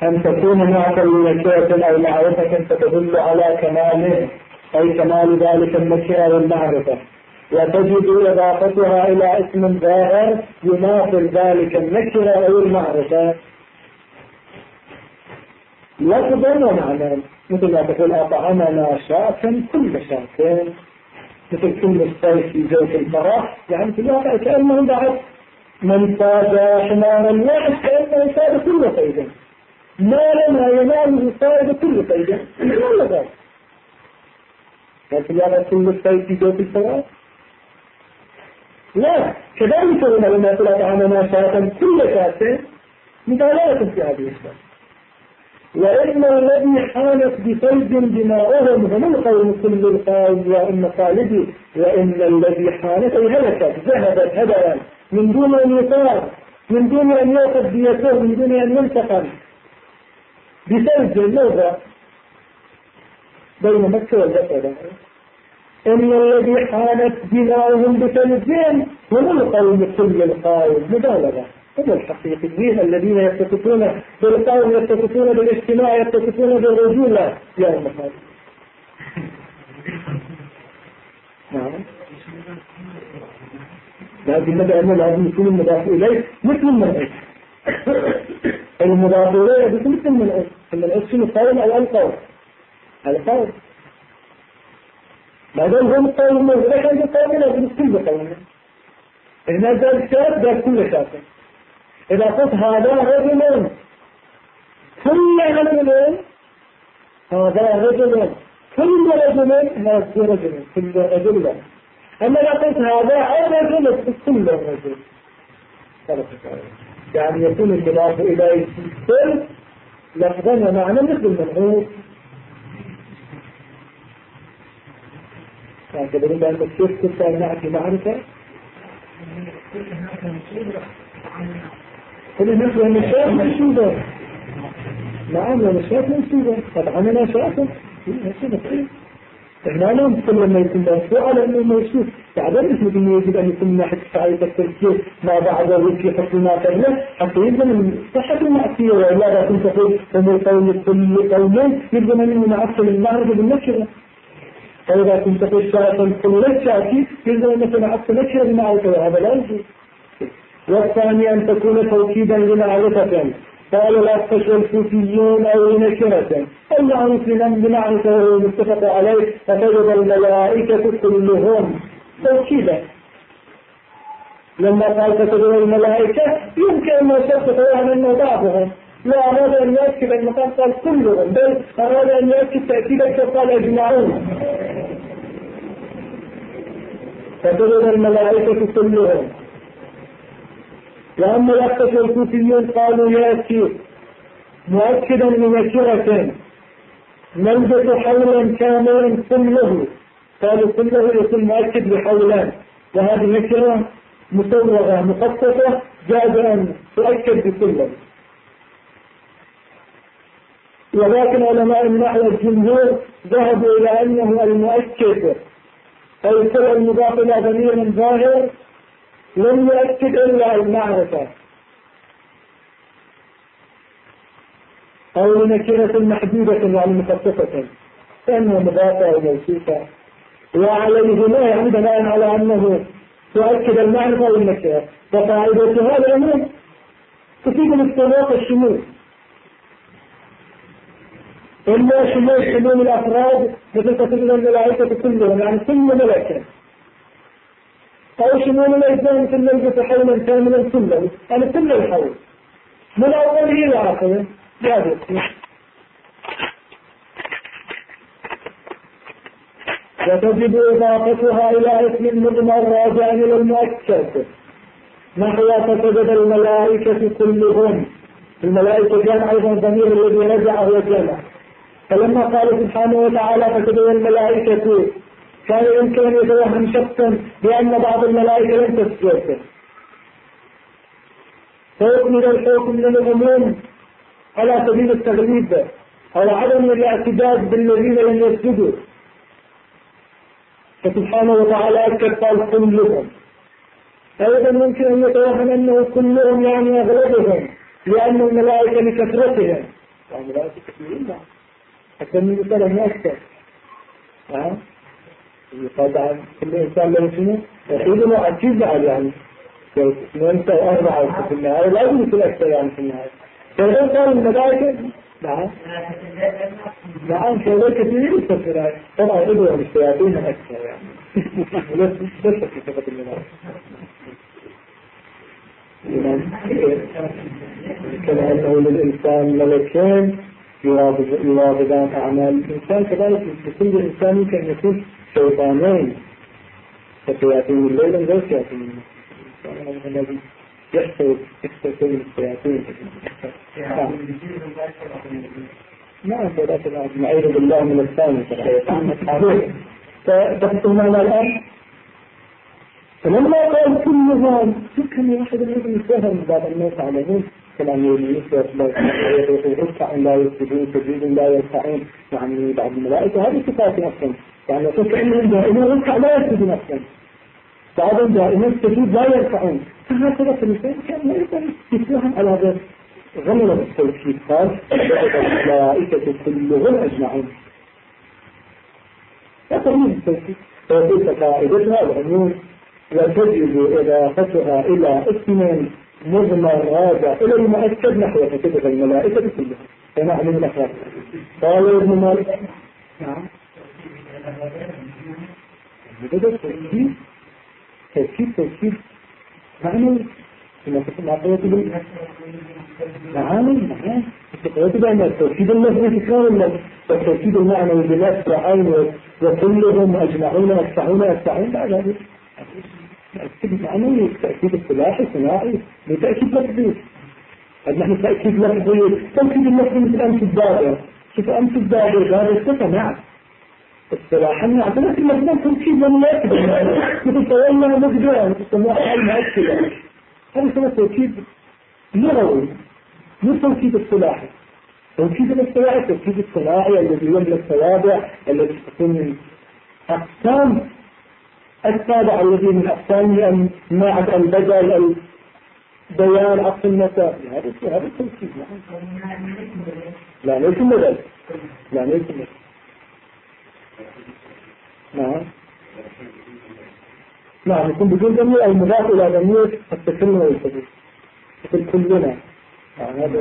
أن تكون معك النكرة أو معرفة فتدل على كماله أي كمال ذلك النكرة والمعرفة، وتجد إضافتها إلى اسم ظاهر يماثل ذلك النكرة أو المعرفة لفظا ومعنى، مثل ما تقول أطعمنا شاة كل شاة، مثل كل الصيف في جوف الفرح، يعني في الواقع كأنه بعد من صاد حمارا واحد كأنه صاد كل صيد، ما لما ينال صاد كل صيد ولا ذلك، لكن الواقع كل الصيف في جوف الفرح لا، كذلك لما يقول أطعمنا شاة كل شاة مبالغة في هذه الشاة. وإن الذي حانت بصيد دماؤهم هم القوم كل القوم وإن خالدي، وإن الذي حانت أي هلكت ذهبت هدرا من دون أن يصار، من دون أن يأخذ بيته، من دون أن ينتقم بصيد اللغة بين مكة والبصرة. إن الذي حانت دماؤهم بصيد هم القوم كل القوم مبالغة، هم الحقيقيين الذين يتصفون بالقوم، يتصفون بالاجتماع، يتصفون بالرجولة يا المخالف. نعم، لكن ماذا أنه لازم يكون المضاف إليه مثل المرأة، المضاف إليه يكون مثل المرأة، المرأة شنو قول أو القول؟ القول بعد هم قول المرأة لكن القول لازم كل قول، إذا ذا الشاب ذا كل شاب. إذا قلت هذا رجل كل رجل، هذا رجل كل رجل ناس رجل كل رجل، أما إذا قلت هذا الرجل كل رجل يعني يكون المضاف إليه كل لفظا ومعنى مثل المنعوت. هكذا إذا أنت كيف كنت نعطي معرفة كل الناس وهم الشاف منشوبة، نعم وهم الشاف منشوبة، طبعا أنا شافة إحنا لا نتكلم لما يكون مرفوع على أنه موصوف، تعلم مثل أنه يجب أن يكون من ناحية فعالية التركيب ما بعده وفي حكم ما قبله حتى يلزم من صحة المعصية، وإلا لا كنت تقول أمر قول كل قومين يلزم أنه معصل المعرفة بالنكرة، فإذا كنت تقول شافا كل شاكي يلزم أنك معصل نكرة بمعرفة، وهذا لا يجب. والثاني أن تكون توكيدا لمعرفة، قال الأخفش والكوفيون أو نكرة، المعروف لمن بمعرفة وهو متفق عليه، فتجد الملائكة كلهم توكيدا. لما قال فتجد الملائكة يمكن أن يصدق أنه بعضهم، لا أراد أن يؤكد المقام قال كلهم، بل أراد أن يؤكد تأكيدا فقال أجمعون، فتجد الملائكة كلهم. وأما الأخفش والكوفيون قالوا يأتي مؤكدا لنكرة نلبس حولا كاملا كله، قالوا كله يكون مؤكد بحولان، وهذه نكرة مسوغة مخصصة جاز أن تؤكد بكله. ولكن علماء النحو الجمهور ذهبوا إلى أنه المؤكد أي كل المضاف إلى ضمير ظاهر لم يؤكد إلا المعرفة أو نكرة محدودة يعني مخصصة فإنها مضافة أو موصوفة، وعليه لا يعني بناء على أنه تؤكد المعرفة أو النكرة، فقاعدة هذا الأمر تفيد الاستغراق الشمول، إما شمول الأفراد مثل تفيد الملائكة كلهم يعني كل ملائكة، أو شمول الأجزاء مثل نلبس حولا كاملا كله يعني كل الحول من أوله إلى آخره جاهز. وتجب إضافتها إلى اسم مضمر راجع إلى المؤكد نحو فتجد الملائكة كلهم، الملائكة جمع أيضا ضمير الذي رجع هو جمع، فلما قال سبحانه وتعالى فتجد الملائكة كان يمكن أن يتوهم شخصا بأن بعض الملائكة لم تسجد، فيكمل الحكم للعموم على سبيل التغليب أو عدم الاعتداد بالذين لم يسجدوا، فسبحانه وتعالى أكد قال كلهم. أيضا ممكن أن يتوهم أنه كلهم يعني أغلبهم لأن الملائكة لكثرتهم، ملائكة كثيرين نعم أكثر من مثالهم أكثر. طبعا كل إنسان له شنو يحيدنا عجيز على يعني اثنين أو أربعة في النهاية لا يمكن أكثر يعني في النهاية. فإذا قال الملائكة نعم شغل كثير يستفرها طبعا إدوى بالشياطين أكثر يعني بس في صفة الملائكة كما أنه للإنسان ملكين يواظبان أعمال الإنسان كذلك لكل إنسان يمكن أن يكون شيطانين فشياطين الليل غير شياطين الإنسان الذي يحتوي من الشياطين. نعم فذلك نعيذ بالله من الثاني فدخلنا الآن فلما قال كل ذلك كان واحد الذي يسهر من بعض الناس عليهم كلام يسهر يركع لا يسجدون سجود لا يركعون يعني بعض الملائكة هذه صفات أصلا يعني يقول كأنهم دائما يركع لا يسجدون أصلا بعضهم دائما سجود لا يركعون فهكذا في الإنسان كان أيضا يسلهم على هذا غمر التوكيد قال الملائكة كلهم أجمعون لا تغير التوكيد وتلك فائدتها العموم وتجب إضافتها إلى اسم مضمر راجع إلى المؤكد نحو فتبقى الملائكة كلها فنحن من الأخلاق. قال ابن مالك نعم بدأ تركيب معنى كما تقول معطية معاني التقوية بأن التوكيد اللفظي تكرار اللفظ والتوكيد المعنى بنفس وعين وكلهم أجمعون أفتعون بعد ذلك تأكيد معنوي تأكيد الصلاحي صناعي لتأكيد لفظي. هل نحن تأكيد لفظي تأكيد اللفظي مثل أمس الدابر شوف أمس الدابر دابر السفة نعم الصلاحة نعم لكن مثلا تأكيد لم يأكد مثل تولى مقدار مثل سماحة المؤكدة هذا سمى تأكيد لغوي مو توكيد الصلاحي. توكيد الصلاحي توكيد الصناعي الذي يملك التوابع التي تكون من أقسام التابع الذي من أقسامه مع البدل البيان عقل النساء هذا التوكيد لا ليس بدل لا ليس بدل نعم يكون بدون ضمير أو مضاف إلى ضمير التكلم والحديث مثل كلنا هذا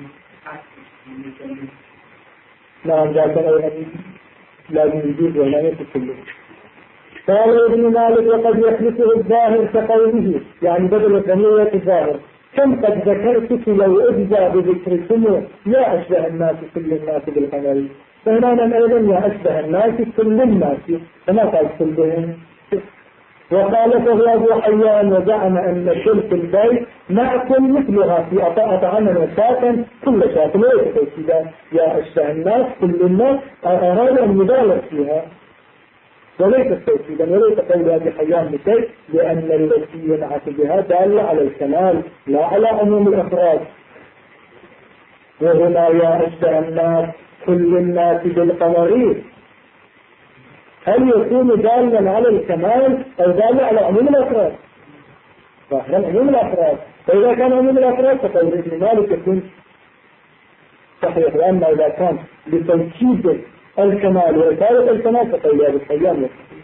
نعم ذاك لازم يجيب ولا يكون كلنا. قال ابن مالك وقد يخلصه الظاهر كقوله يعني بدل الضمير الظاهر كم قد ذكرتك لو أجزى بذكركم يا أشبه الناس كل الناس بالقمر فهنا أيضا يا أشبه الناس كل الناس فما قال كلهم. وقال فهو أبو حيان وزعم أن شرك البيت نأكل مثلها في أطعمنا وشاة كل شاة ليس توكيدا يا أشبه الناس كل الناس أراد أن يبالغ فيها وليس توكيدا وليس قول أبي حيان بشيء لأن التي ينعت بها دالة على الكمال لا على عموم الأفراد. وهنا يا أشبه الناس كل الناس بالقمرين هل يكون دالا على الكمال أو دالا على عموم الأفراد؟ ظاهرا عموم الأفراد فإذا كان عموم الأفراد فقول ابن مالك يكون صحيح لأن إذا كان لتوكيد الكمال وإثارة الكمال فقول أبي حيان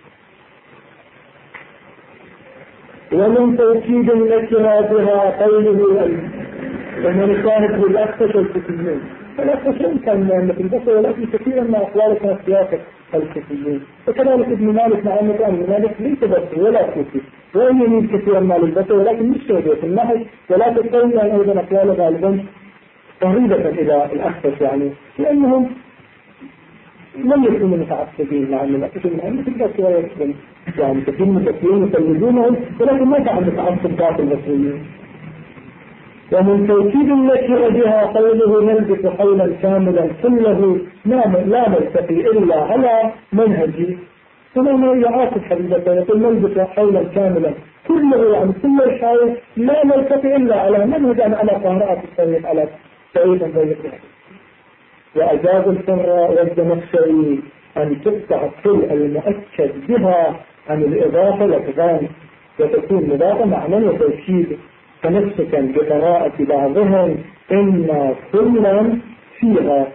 ومن توكيد النكرة بها قوله ومن كانت بالأخفش الكتيين فالأخفش كان مثل البصر ولكن كثيرا ما أقوال كانت سياسة الكتيين وكذلك ابن مالك مع أن ابن مالك ليس بصر ولا كتي وإن يميل كثيرا ما للبصر ولكن مش شبه في النحل ولا تتكون أن أيضا أقوال غالبا قريبة إلى الأخفش يعني لأنهم لم يكونوا متعصبين مع الأخفش من أن تبقى شوية يعني كثير من المسلمين يسلمونهم ولكن ما كان متعصب ذات المسلمين. ومن توكيد النكرة بها قوله نلبس قولا كاملا كله لا نلتقي إلا على منهجي ثم يعاقب حبيبته يقول نلبس قولا كاملا كله يعني كل الحال لا نلتقي إلا على منهج على قراءة الطريق على طريق الضيق. وأجاب الفراء والزمخشري أن تقطع الكل المؤكد بها عن الإضافة لفظان وتكون مضافة معنى وتوكيد تمسكا بقراءة بعضهم إن كلا فيها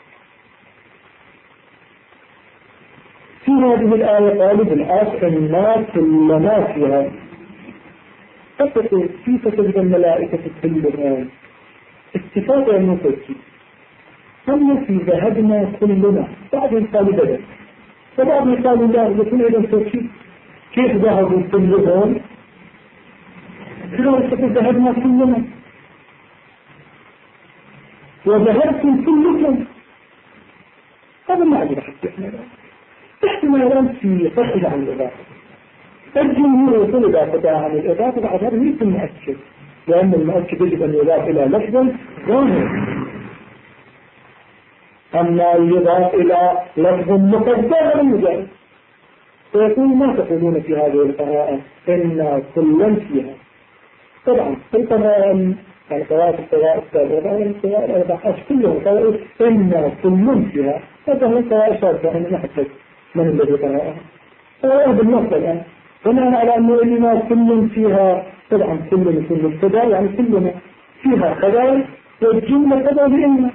في هذه الآية قالوا بالآخر الناس كلما فيها فقط كيف تجد الملائكة كلهم اتفاق المفكي هم في ذهبنا كلنا بعضهم قالوا بدل وبعضهم قالوا لا لكن أيضا تركي كيف ذهبوا كلهم كلهم ذهبنا كلنا وذهبتم كلكم هذا ما عندنا حتى احتمالات في فصل عن الإضافة الجمهور يقول إضافة عن الإضافة بعد هذا ليس مؤكد لأن المؤكد يجب أن يضاف إلى لفظ ظاهر أما يضاف إلى لفظ مقدر مجرد فيقول ما تقولون في هذه القراءة إن كلا فيها طبعا في القراءة يعني قراءة القراءة السابقة القراءة الأربعة كلهم قالوا إن كل فيها هذا هو القراءة السابقة أنا نحدث من الذي قرأها قراءة بالنص الآن بناء على أنه إنما كل فيها طبعا كل مبتدا يعني كلنا فيها خبر والجملة خبر بإن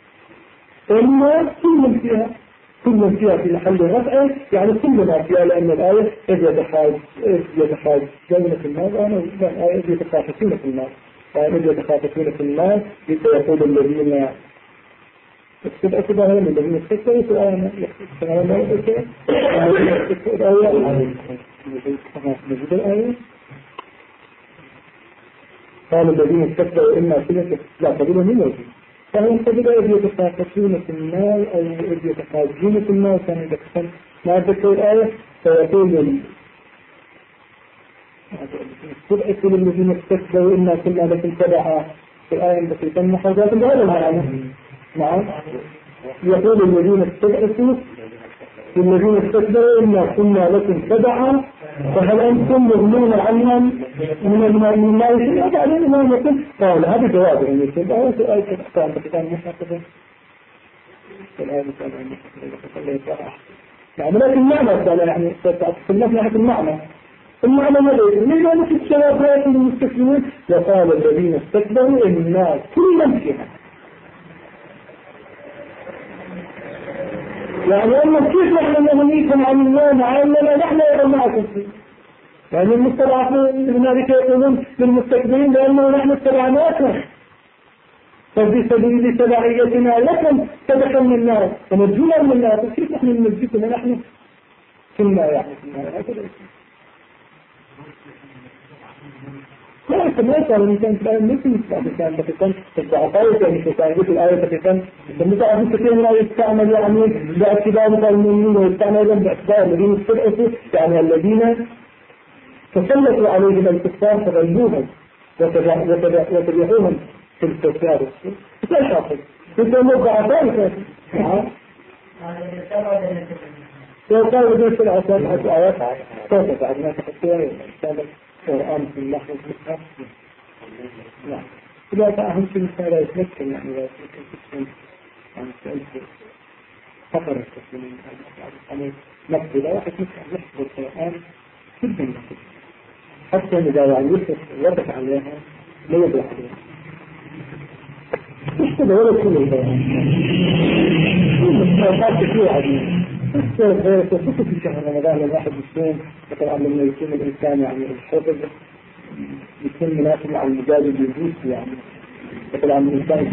كل فيها في محل رفع يعني كلنا فيها لأن الآية إذ يتحاج جنة الناس إذ يتخافتون في الناس إذ يتخافتون في الناس يقول الذين اكتبها من الذين استكبروا في الآية قال الذين استكبروا إما كلمة لا قبلوا من وجه فهم قبلوا إذ يتخافتون في النار أو إذ يتخافتون في النار كان يدخل ما ذكر الآية فيقول استبعثوا الذين استكبروا إما كنا لكم تبعا في الآية التي تم حاجات بهذا المعنى نعم يقول الذين استبعثوا الذين استكبروا إما كنا لكم تبعا فهل أنتم مغنون عنهم من الله شيئا بعدين ما يقول قال هذا جواب يعني يقول آية الأحكام بكتان محاكفة الآية محاكفة يعني لكن المعنى قال يعني تتكلم ناحية المعنى ماذا يقول لذلك الشباب المستسلمين وقال الذين استكبروا إنا كلا فيها يعني أما كيف نحن نغنيكم عن الله معاملنا نحن أيضا معكم فيه يعني المستضعفين هنالك يقولون للمستكبرين لأنه نحن اتبعناكم فبسبيل تبعيتنا لكم تدخلنا النار ونجونا من النار كيف نحن ننجيكم ونحن كنا يعني ما يسأل الإنسان في الآية مثل الإنسان تفتن الضعفاء يعني في تعريف الآية تفتن المتعرف كثير من آية تعمل يعني باعتبار المؤمنين ويستعمل باعتبار الذين استضعفوا يعني الذين تسلطوا عليهم الكفار فغلوهم وتبعوهم في الكفار لا شاطر مثل الضعفاء وقال لديك العصر حتى آيات توقف بعد ما تحسيها القرآن في اللحظة المسحة نعم إذا أهم شيء مثلا يتمكن يعني إذا تكون عن سألت فقر التسليمين يعني مقبلة واحد مثل يحفظ القرآن جدا مقبل حتى إذا يعني يوقف عليها لا يبلغ عليها مش كده ولا كل القرآن مستوقات كثير عديد خصوصا في شهر رمضان الواحد يكون طبعا لما يكون الإنسان يعني الحفظ يكون مناسب مع المجال الجديد يعني طبعا الإنسان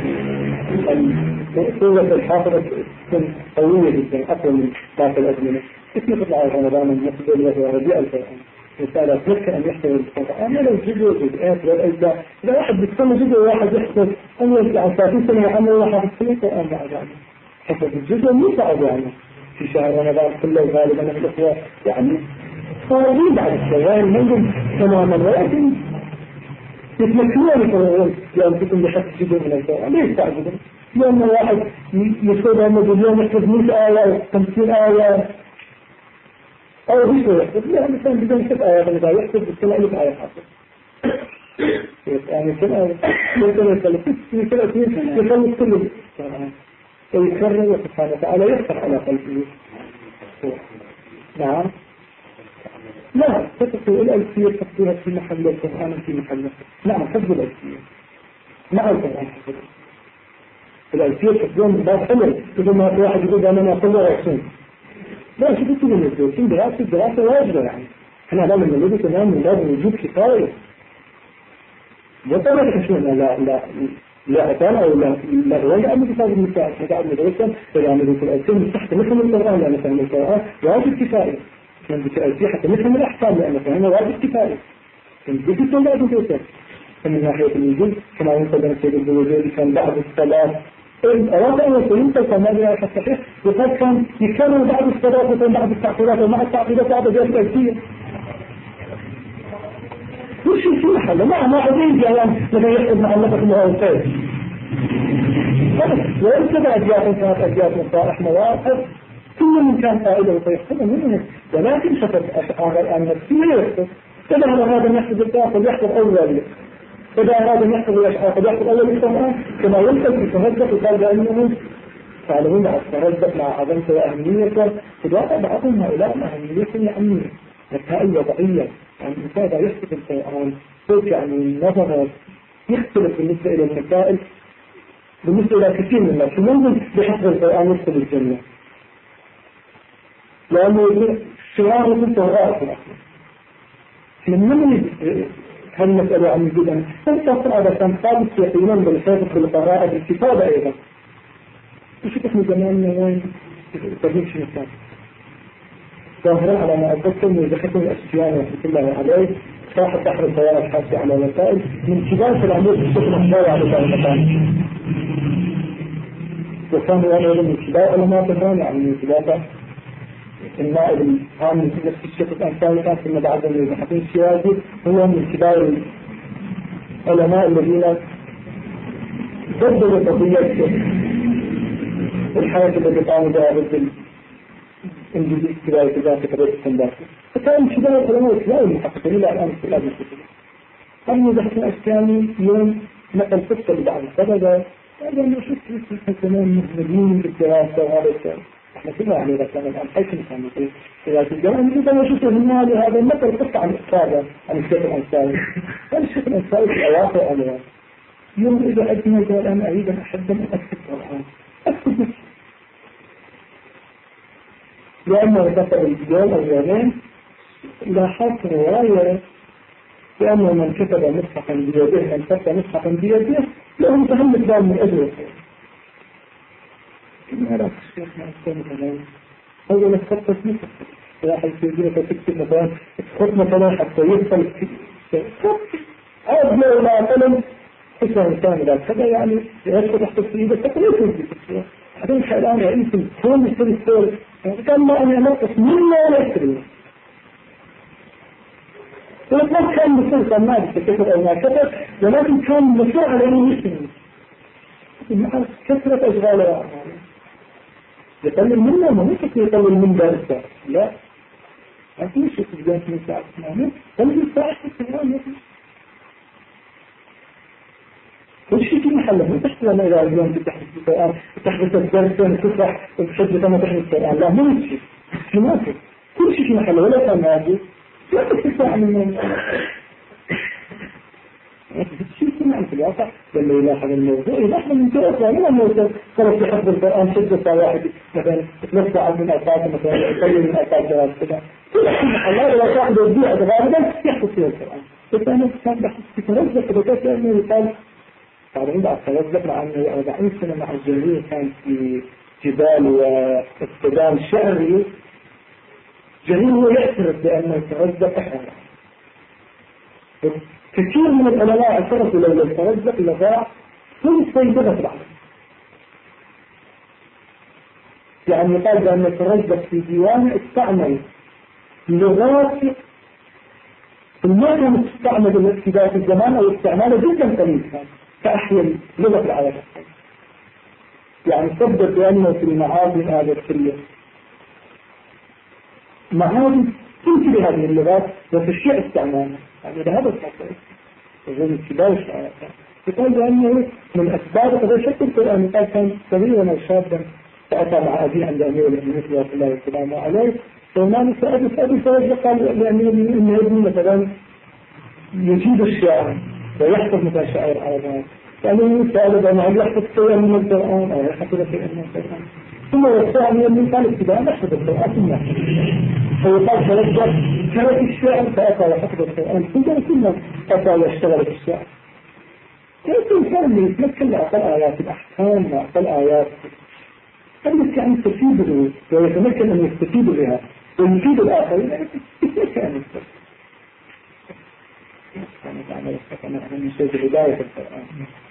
يكون قوة الحافظة تكون قوية جدا أقوى من باقي الأزمنة كيف يطلع رمضان المقبل وهو ربيع القرآن الإنسان يتذكر أن يحفظ القرآن لو جزء جزئات والأجزاء إذا واحد بيتسمى جزء واحد يحفظ أن يطلع 30 سنة يعمل واحد في القرآن بعد عنه حفظ الجزء مو صعب يعني في شهر رمضان كله غالبا الأخوة يعني صارين بعد الشوال منهم تماما ولكن يتمكنون يقولون لأنكم بحث جزء من القرآن ليس تعجبون لأن الواحد يشهد أنه باليوم يحفظ 100 آية أو 50 آية أو بيشهد يحفظ لا مثلا بدون 6 آيات إذا يحفظ بالسنة 1000 آية حافظ يعني كل آية في 30 يخلص كل القرآن ويكرر سبحانه وتعالى يفتح على قلبه نعم لا تقول الألفية تقولها في محل القرآن في محله نعم حفظ الألفية مع القرآن حفظ الألفية تحدون باب حمل بدون ما واحد يقول أنا ما أصلي وأصوم. لا شو بتقول من الدروسين دراسة واجبة يعني. احنا لا من نريد كمان من باب وجود كفاية. وطبعا تحسون لا أتان أو لا ولا أمد كتاب المساعد متعب مدرسة فيعملوا في الألفية من تحت مثل القرآن لأن فهم القرآن واجب كفاية. كان بالألفية حتى مثل الأحكام لأن فهمه واجب كفاية. كان بيجي ولا بيجي من ناحية الوجود كما ينقل أن سيد الوجود كان بعد الصلاة أراد أن يقول كما لا يحسح وقد كان يكرر بعد الصلاة وكان بعد التعقيدات ومع التعقيدات بعد ذلك الألفية. وش في محل ما عدين جايان لما يحب معلقة المعارفات وإن كذا أجيات كانت أجيات مصالح مواقف كل من كان قائلة ويحفظ منه ولكن شفت أشعار الآن نفسية يحفظ إذا هذا أن يحفظ الآخر يحفظ أول إذا أراد أن يحفظ الأشعار يحفظ أول القرآن كما يمكن في تهدف وقال بأنه تعلمون التردد مع عظمته وأهميته فدواء بعضهم هؤلاء أهمية أمنية مسائل وضعية يعني الإنسان يحفظ القرآن فوق يعني النظر يختلف بالنسبة إلى المسائل بالنسبة إلى كثير من الناس ممكن بحفظ القرآن يدخل الجنة لأنه شعار في التوراة في الأصل لمن هالمسألة عن الجدن فالتصر هذا كان ثابت يقينا بالحفظ بالقراءة بالكتابة أيضا وش اسم زماننا وين تجيب شنو كان ظاهرا على ما أتذكر من ذكرة الأشياء رحمة الله عليه صاحب بحر البيان الحاسي على وسائل من كبار في العمود الشكل الحضاري على المكان وكان يعني من كبار علماء الإمام يعني من كبار النائب العام من نفس الشيخ الأنساني كان ثم بعد من الحكيم الشيازي هو من كبار العلماء الذين بدلوا قضية الحياة التي قاموا بها ضد الإنجليز كبار كذلك كبير السندات فكان كبار العلماء الإسلام المحققين إلى الآن في هذه الكتب. أما بحث الأشكالي يوم نقل قصة لبعض السبب هذا ما شفت كمان مهملين بالدراسة وهذا الشيء احنا كنا عليه رسالة الآن حيث نسمى في دراسة الجامعة إذا ما شفت المال هذا نقل قصة عن الإسلام عن الشيخ الأنساني كان الشيخ الأنساني في أواخر عليه يوم إذا أدنى قال أنا أريد أن أحب أن أكتب القرآن أكتب لأنه ذكر اليوم أو يومين لاحظت رواية لأنه من كتب مصحفا بيده من كتب مصحفا بيده له متهم دام من أجل الخير كما رأى الشيخ معسكين كمان أولا تخطط مصحف واحد يجب تكتب مثلا تخط مثلا حتى يدخل أبنى إلى قلم اسمه إنسان إذا كذا يعني يدخل تحت السيدة فقط يكون بكتب بعدين الآن رئيس الكون يشتري الصور كان ما أنا نقص مما لا يشتري ولكن كان مصر كان ما بكتب أو ما كتب ولكن كان مصر على أنه يشتري مع كثرة أشغاله يقلل منه ما ممكن يقلل من درسه لا ما في شيء في الجانب من ساعة اسمه قلل ساعة اسمه كل شيء في محله من تحت لما إذا اليوم تحدث القرآن تحدث الدرس وتفرح وتحدث ما تحدث القرآن لا مو شيء مناسب كل شيء في محله ولا كان موجود لا تستطيع من شيء سمعنا في الواقع لما يلاحظ الموضوع يلاحظ من جهة ثانية أنه صارت يحفظ القرآن شدة واحد مثلا 3 ساعات من أوقات مثلا يقلل من أوقات دراسة كذا كل شيء محله ولا صاحب يبيع غالبا يحفظ فيه القرآن بس أنا كان بحث في تنزل كذا لأنه يقال طبعا بعد تنزل مع أنه 40 سنة مع الجميع كان في جبال واستدام شعري جميل هو يعترف بأنه تنزل أحيانا كثير من العلماء اعترفوا لو الترزق لغاء كل سيدنا في العالم يعني قال بأن الترزق في ديوانه استعمل لغات المعنى تستعمل في ذات الزمان أو استعماله جدا قليل فأحيا لغة العالم يعني صدق بأنه في المعادن هذا الكلية معادن تمشي بهذه اللغات وفي الشيء استعمالها يعني لهذا الحصر وزن الكبار الشعراء يقول بأنه من أسباب هذا شكل القرآن قال كان صغيرا وشابا فأتى مع أبي عند أمير المؤمنين صلى الله عليه وسلم عليه فهنا سأبي فرجل قال لأمير المؤمنين إن ابني مثلا يجيد الشعر ويحفظ مثل شعر العربات يعني يسأل أنا يحفظ شيئا من القرآن أو يحفظ شيئا من القرآن ثم الثاني من قال ابتداء يحفظ القرآن ثم هو قال ترك الشعر فأتى يحفظ القرآن ثم أتى يشتغل في الشعر. كيف الإنسان يتمكن لأقل آيات الأحكام وأقل آيات قد يعني يستفيد ويتمكن أن يستفيد بها ويفيد الآخرين كيف يعني كانت عمل السكنة من شيء بداية القرآن.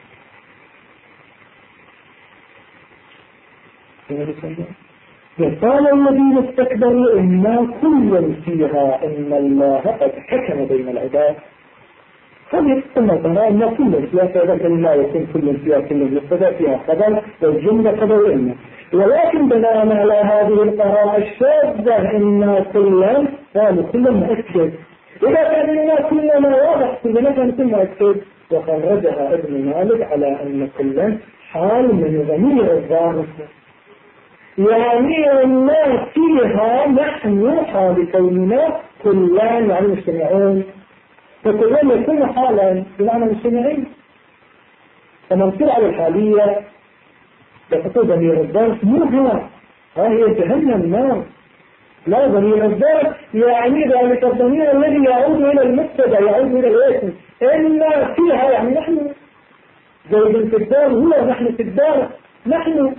وقال الذين استكبروا إنا كل فيها إن الله قد حكم بين العباد. هذه السنة أن كل فيها كذلك لا يكون كل فيها كل يقتدى فيها خبر والجملة خبر إنه، ولكن بناء على هذه القراءة الشاذة إنا كلا قالوا كلا مؤكد. إذا كان لنا كلنا واضح كلنا كان كلنا أكتب. وخرجها ابن مالك على أن كلا حال من ضمير الظاهر، يعني الناس فيها نحن حال كوننا كلان يعني مجتمعون، فكلنا يكون حالا بمعنى مجتمعين. فمنصير على الحالية لتقول ضمير الظاهر مو هنا هي جهنم النار، لا ضمير الظرف يعني ذلك الضمير الذي يعود إلى المبتدا يعود إلى الاسم. إلا فيها يعني نحن زيد في الدار هو نحن في الدار نحن،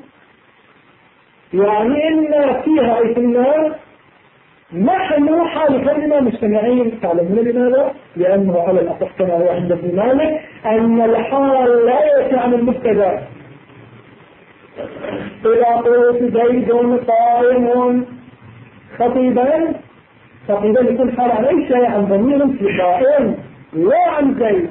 يعني إلا فيها أي في النار نحن حال كلمة مجتمعين. تعلمون لماذا؟ لأنه على الأصح كما هو عند ابن مالك أن الحال لا يأتي عن المبتدا. إذا قلت زيد قائم خطيبا يكون حال عن أي شيء عن ضمير في قائم لا عن زيد،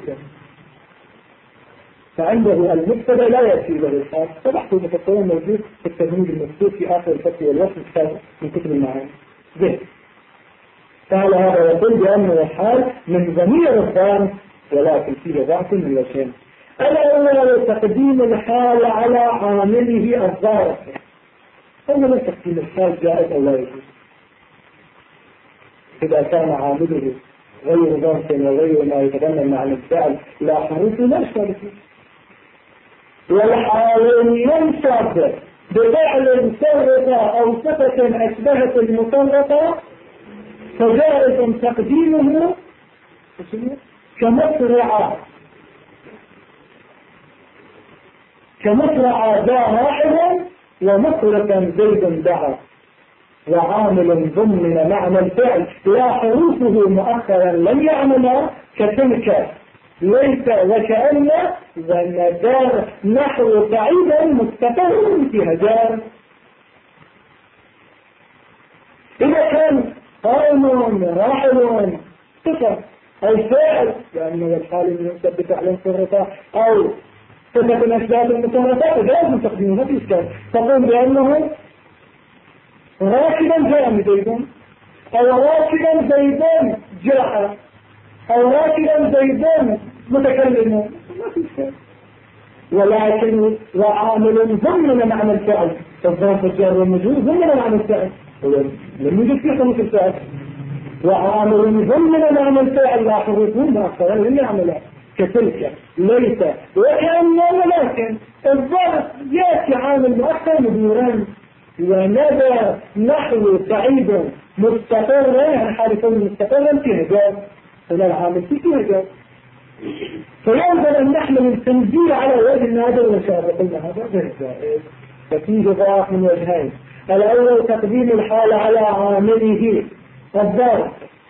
فعنده المبتدا لا يأتي له الحال. فبحث المفسرين موجود في التمهيد المكتوب في آخر الفتح والوصف من كتب المعاني زيد. قال هذا يقول بأنه الحال من ضمير الظاهر ولكن فيه ضعف من الوجهين. الأول تقديم الحال على عامله الظاهر. أولا تقديم الحال جائز أو لا يجوز إذا كان عامله غير ظرف وغير ما يتضمن مع الفعل لا حروف لا إشكال فيه. والحال ينصب بفعل مفرطة أو صفة أشبهت المفرطة فجائز تقديمه كمسرع داعٍ ومسرقا زيد دعا، وعامل ضمن معنى الفعل لا حروفه مؤخرا لم يعمل كتلك ليس وكأن وندار نحو بعيدا مستقر في هجار. إذا كان قائم راحل صفة أو فعل لأنه الحال ينسب بفعل صرفة أو صفة الأشباه المصرفة فجاز تقديمها في إشكال. تقول بأنه راكبا جاء زيدا أو راكبا زيدا جاء أو راكبا زيدا متكلم ما في إشكال. ولكن وعامل ضمن معنى الفعل فالظرف الجار والمجرور ضمن معنى الفعل لم يوجد فيه خمس الفعل، وعامل ضمن معنى الفعل لا حروفهم أكثر لم يعمل كتلك ليس وكأن ولكن الظرف يأتي عامل مؤخر مديران وندى نحو سعيد مستقرا يعني حال كون مستقرا في هجاز هنا العامل في هجاز. فينزل أن نحمل التنزيل على وجه هذا والشعب قلنا هذا غير جائز. ففيه ضعف من وجهين. الأول تقديم الحال على عامله الظرف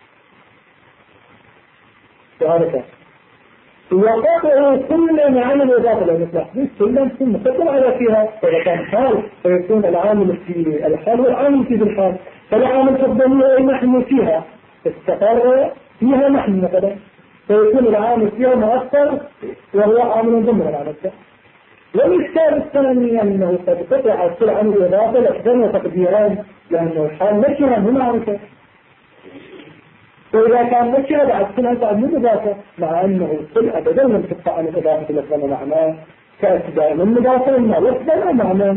وهذا وقطع كل معنى الإضافة لأن التحديث كلها تكون مقطع على فيها. فإذا كان حال فيكون العامل في الحال والعامل في الحال. فالعامل في الضمير نحن فيها استقر فيها نحن مثلا فيكون العامل فيها مؤثر وهو عامل ضمن العامل. والإشكال الثاني أنه قد قطع كل عامل الإضافة لأحسن وتقديران لأنه الحال نكرا هنا عامل. وإذا كان نكرة بعد كلها بعد من إضافة مع أنه كل أبدا لم تقطع عن الإضافة لفظنا معناه كأتباع من إضافة ما لفظنا معناه.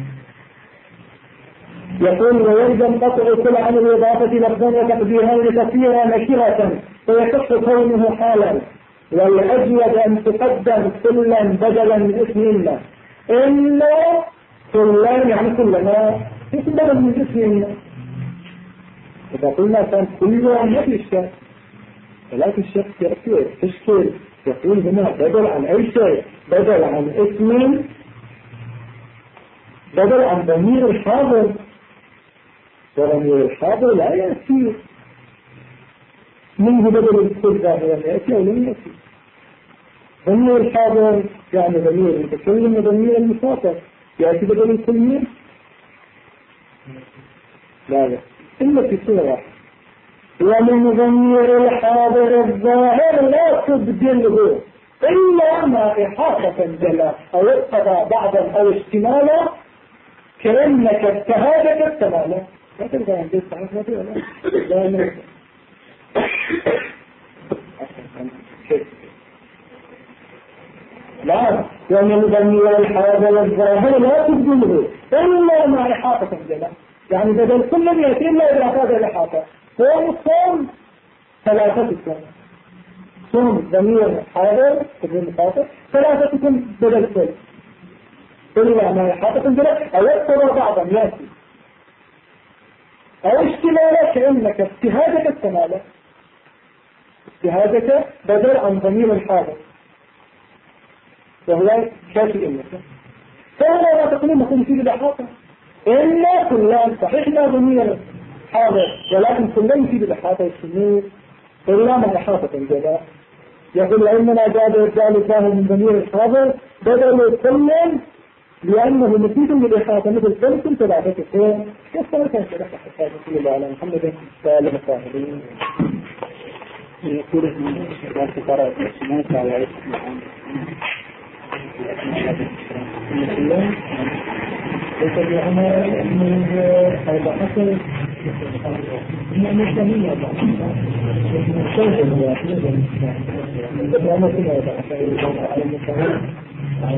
يقول ويلزم قطع كل عن الإضافة لفظنا وتقديرها لكثيرا نكرة فيصح كونه حالا والأجود أن تقدم كلا بدلا من اسم إلا. إلا كلا يعني كلنا اسم بدلا من اسم إلا. إذا قلنا كان كل ما في الشك، ولكن الشك يأتي تشكيل يقول هنا بدل عن أي شيء، بدل عن اسم، بدل عن ضمير الحاضر، وضمير الحاضر لا يأتي منه بدل الكل ظاهرا، يأتي أو لم يأتي. ضمير الحاضر يعني ضمير المتكلم وضمير المخاطب، يأتي بدل الكل منه؟ لا لا، إلا في صورة واحدة. ومن ضمير الحاضر الظاهر لا تبدله إلا ما إحاطة جلا أو اقتضى بعضا أو اشتمالا كأنك اجتهادك التمالا. لا تلقى عن ذلك صحيح ما فيه لا لا لا. ومن ضمير الحاضر الظاهر لا تبدله إلا ما إحاطة جلا، يعني بدل كل يأتي إلا إذا أخذ الإحاطة. صوم ثلاثتكم، صوم ضمير حاضر تكون مخاطب، ثلاثتكم بدل كل إلا ما إحاطة جلا أو يقتضى بعضا يأتي أو اشتمالك كأنك اجتهادك التمالة، اجتهادك بدل عن ضمير الحاضر وهو كافي إنك. فهنا لا تقولون نقول فيه الإحاطة إلا كلان صحيح لا ضمير حاضر، ولكن كلان فيه الإحاطة والسمير إلا ما إحاطة الجزاء. يقول إننا جاد إرجال الله من ضمير الحاضر بدل كلان لأنه مفيد بالإحاطة مثل كلكم ثلاثة خير. كيف كان شرح حساب كل الله على محمد سالم الصاحبين يقول من لا تقرأ السماء على اسم الله وتبعنا من هذا حسن من المسلمين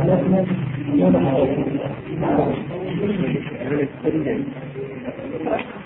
هذا